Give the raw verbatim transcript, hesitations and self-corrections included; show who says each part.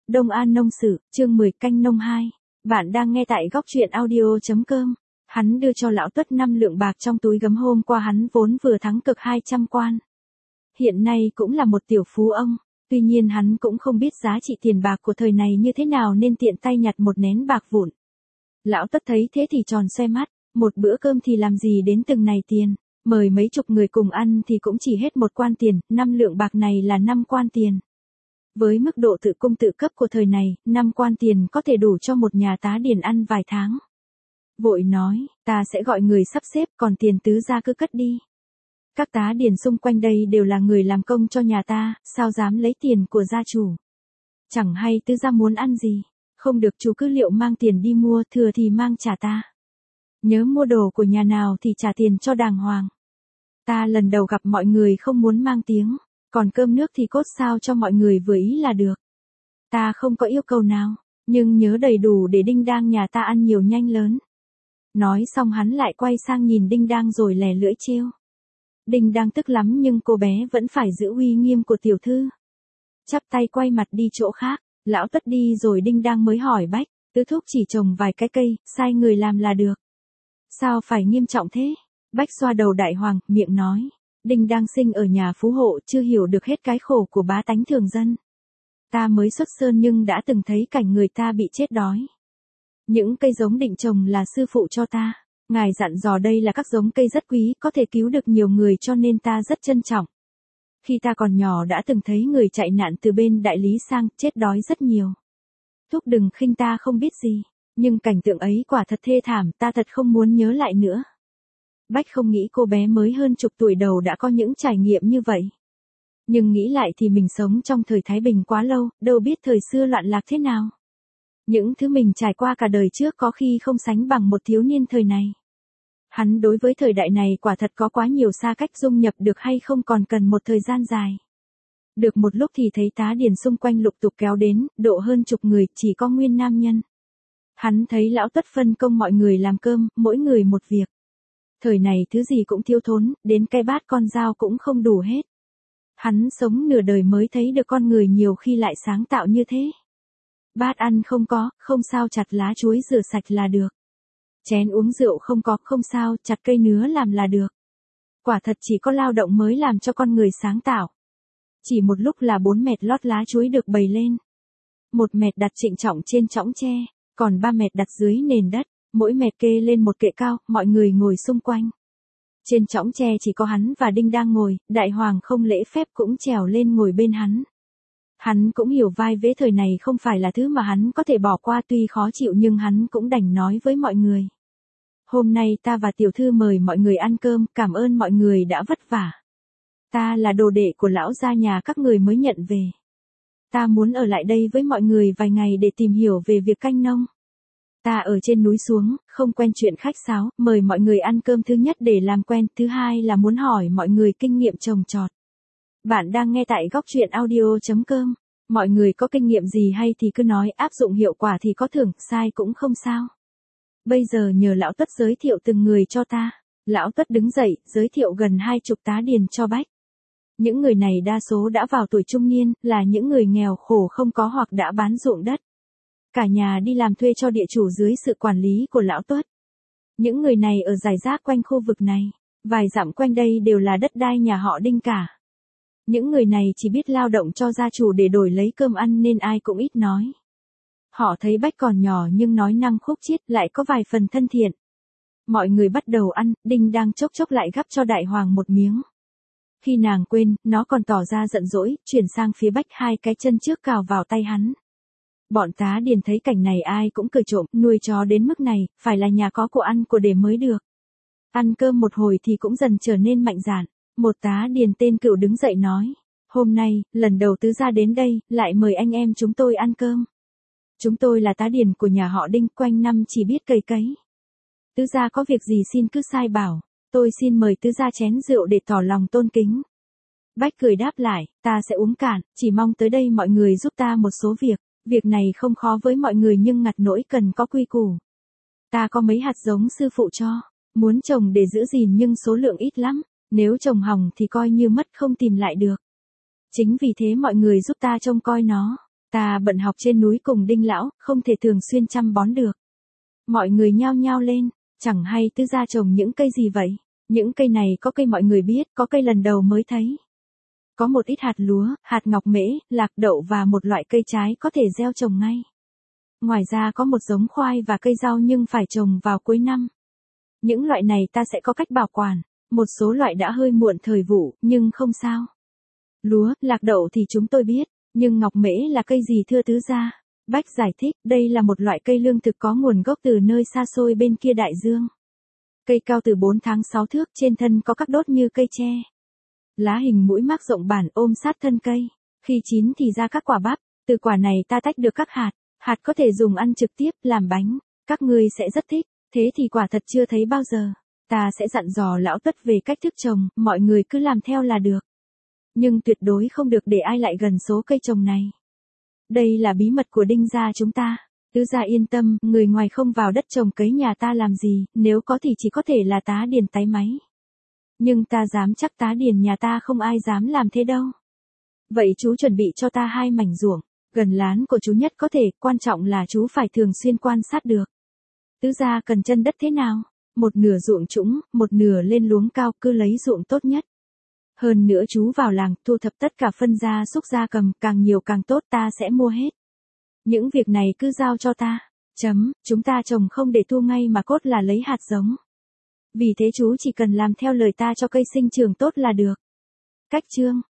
Speaker 1: Đông An Nông Sự, chương mười canh nông hai. Bạn đang nghe tại góc truyện audio.com. Hắn đưa cho lão Tuất năm lượng bạc trong túi gấm hôm qua hắn vốn vừa thắng cực hai trăm quan. Hiện nay cũng là một tiểu phú ông, tuy nhiên hắn cũng không biết giá trị tiền bạc của thời này như thế nào nên tiện tay nhặt một nén bạc vụn. Lão Tuất thấy thế thì tròn xoe mắt, một bữa cơm thì làm gì đến từng này tiền, mời mấy chục người cùng ăn thì cũng chỉ hết một quan tiền, năm lượng bạc này là năm quan tiền. Với mức độ tự cung tự cấp của thời này, năm quan tiền có thể đủ cho một nhà tá điền ăn vài tháng. Vội nói, ta sẽ gọi người sắp xếp còn tiền tứ gia cứ cất đi. Các tá điền xung quanh đây đều là người làm công cho nhà ta, sao dám lấy tiền của gia chủ. Chẳng hay tứ gia muốn ăn gì, không được chú cứ liệu mang tiền đi mua, thừa thì mang trả ta. Nhớ mua đồ của nhà nào thì trả tiền cho đàng hoàng. Ta lần đầu gặp mọi người không muốn mang tiếng. Còn cơm nước thì cốt sao cho mọi người vừa ý là được. Ta không có yêu cầu nào, nhưng nhớ đầy đủ để Đinh Đang nhà ta ăn nhiều nhanh lớn. Nói xong hắn lại quay sang nhìn Đinh Đang rồi lè lưỡi trêu. Đinh Đang tức lắm nhưng cô bé vẫn phải giữ uy nghiêm của tiểu thư. Chắp tay quay mặt đi chỗ khác, lão Tất đi rồi Đinh Đang mới hỏi Bách, tứ thúc chỉ trồng vài cái cây, sai người làm là được. Sao phải nghiêm trọng thế? Bách xoa đầu đại hoàng, miệng nói. Đinh Đang sinh ở nhà phú hộ chưa hiểu được hết cái khổ của bá tánh thường dân. Ta mới xuất sơn nhưng đã từng thấy cảnh người ta bị chết đói. Những cây giống định trồng là sư phụ cho ta. Ngài dặn dò đây là các giống cây rất quý, có thể cứu được nhiều người cho nên ta rất trân trọng. Khi ta còn nhỏ đã từng thấy người chạy nạn từ bên đại lý sang, chết đói rất nhiều. Thúc đừng khinh ta không biết gì, nhưng cảnh tượng ấy quả thật thê thảm, ta thật không muốn nhớ lại nữa. Bách không nghĩ cô bé mới hơn chục tuổi đầu đã có những trải nghiệm như vậy. Nhưng nghĩ lại thì mình sống trong thời Thái Bình quá lâu, đâu biết thời xưa loạn lạc thế nào. Những thứ mình trải qua cả đời trước có khi không sánh bằng một thiếu niên thời này. Hắn đối với thời đại này quả thật có quá nhiều xa cách, dung nhập được hay không còn cần một thời gian dài. Được một lúc thì thấy tá điền xung quanh lục tục kéo đến, độ hơn chục người, chỉ có nguyên nam nhân. Hắn thấy lão Tất phân công mọi người làm cơm, mỗi người một việc. Thời này thứ gì cũng thiếu thốn, đến cái bát con dao cũng không đủ hết. Hắn sống nửa đời mới thấy được con người nhiều khi lại sáng tạo như thế. Bát ăn không có, không sao chặt lá chuối rửa sạch là được. Chén uống rượu không có, không sao chặt cây nứa làm là được. Quả thật chỉ có lao động mới làm cho con người sáng tạo. Chỉ một lúc là bốn mẹt lót lá chuối được bày lên. Một mẹt đặt trịnh trọng trên chõng tre, còn ba mẹt đặt dưới nền đất. Mỗi mẹt kê lên một kệ cao, mọi người ngồi xung quanh. Trên chõng tre chỉ có hắn và Đinh đang ngồi, đại hoàng không lễ phép cũng trèo lên ngồi bên hắn. Hắn cũng hiểu vai vế thời này không phải là thứ mà hắn có thể bỏ qua, tuy khó chịu nhưng hắn cũng đành nói với mọi người. Hôm nay ta và tiểu thư mời mọi người ăn cơm, cảm ơn mọi người đã vất vả. Ta là đồ đệ của lão gia nhà các người mới nhận về. Ta muốn ở lại đây với mọi người vài ngày để tìm hiểu về việc canh nông. Ta ở trên núi xuống, không quen chuyện khách sáo, mời mọi người ăn cơm thứ nhất để làm quen, thứ hai là muốn hỏi mọi người kinh nghiệm trồng trọt. Bạn đang nghe tại góc truyện audio.com. Mọi người có kinh nghiệm gì hay thì cứ nói, áp dụng hiệu quả thì có thưởng, sai cũng không sao. Bây giờ nhờ lão Tuất giới thiệu từng người cho ta. Lão Tuất đứng dậy, giới thiệu gần hai chục tá điền cho Bách. Những người này đa số đã vào tuổi trung niên, là những người nghèo khổ không có hoặc đã bán ruộng đất. Cả nhà đi làm thuê cho địa chủ dưới sự quản lý của lão Tuất. Những người này ở rải rác quanh khu vực này, vài dặm quanh đây đều là đất đai nhà họ Đinh cả. Những người này chỉ biết lao động cho gia chủ để đổi lấy cơm ăn nên ai cũng ít nói. Họ thấy Bách còn nhỏ nhưng nói năng khúc chiết, lại có vài phần thân thiện. Mọi người bắt đầu ăn, Đinh đang chốc chốc lại gắp cho đại hoàng một miếng. Khi nàng quên, nó còn tỏ ra giận dỗi, chuyển sang phía Bách, hai cái chân trước cào vào tay hắn. Bọn tá điền thấy cảnh này ai cũng cười trộm, nuôi chó đến mức này, phải là nhà có của ăn của để mới được. Ăn cơm một hồi thì cũng dần trở nên mạnh dạn. Một tá điền tên Cựu đứng dậy nói, hôm nay, lần đầu tứ gia đến đây, lại mời anh em chúng tôi ăn cơm. Chúng tôi là tá điền của nhà họ Đinh, quanh năm chỉ biết cày cấy. Tứ gia có việc gì xin cứ sai bảo, tôi xin mời tứ gia chén rượu để tỏ lòng tôn kính. Bách cười đáp lại, ta sẽ uống cạn, chỉ mong tới đây mọi người giúp ta một số việc. Việc này không khó với mọi người nhưng ngặt nỗi cần có quy củ. Ta có mấy hạt giống sư phụ cho, muốn trồng để giữ gìn nhưng số lượng ít lắm, nếu trồng hỏng thì coi như mất không tìm lại được. Chính vì thế mọi người giúp ta trông coi nó. Ta bận học trên núi cùng Đinh lão, không thể thường xuyên chăm bón được. Mọi người nhao nhao lên, chẳng hay tứ gia trồng những cây gì vậy? Những cây này có cây mọi người biết, có cây lần đầu mới thấy. Có một ít hạt lúa, hạt ngọc mễ, lạc đậu và một loại cây trái có thể gieo trồng ngay. Ngoài ra có một giống khoai và cây rau nhưng phải trồng vào cuối năm. Những loại này ta sẽ có cách bảo quản, một số loại đã hơi muộn thời vụ, nhưng không sao. Lúa, lạc đậu thì chúng tôi biết, nhưng ngọc mễ là cây gì thưa tứ gia? Bách giải thích, đây là một loại cây lương thực có nguồn gốc từ nơi xa xôi bên kia đại dương. Cây cao từ bốn tháng sáu thước, trên thân có các đốt như cây tre. Lá hình mũi mác rộng bản ôm sát thân cây, khi chín thì ra các quả bắp, từ quả này ta tách được các hạt, hạt có thể dùng ăn trực tiếp, làm bánh, các ngươi sẽ rất thích, thế thì quả thật chưa thấy bao giờ. Ta sẽ dặn dò lão Tuất về cách thức trồng, mọi người cứ làm theo là được. Nhưng tuyệt đối không được để ai lại gần số cây trồng này. Đây là bí mật của Đinh gia chúng ta. Tứ gia yên tâm, người ngoài không vào đất trồng cấy nhà ta làm gì, nếu có thì chỉ có thể là tá điền tái máy. Nhưng ta dám chắc tá điền nhà ta không ai dám làm thế đâu. Vậy chú chuẩn bị cho ta hai mảnh ruộng, gần lán của chú nhất có thể, quan trọng là chú phải thường xuyên quan sát được. Tứ gia cần chân đất thế nào? Một nửa ruộng trũng, một nửa lên luống cao, cứ lấy ruộng tốt nhất. Hơn nữa chú vào làng, thu thập tất cả phân gia súc gia cầm, càng nhiều càng tốt, ta sẽ mua hết. Những việc này cứ giao cho ta. Chấm, chúng ta trồng không để thu ngay mà cốt là lấy hạt giống. Vì thế chú chỉ cần làm theo lời ta cho cây sinh trưởng tốt là được. Cách chương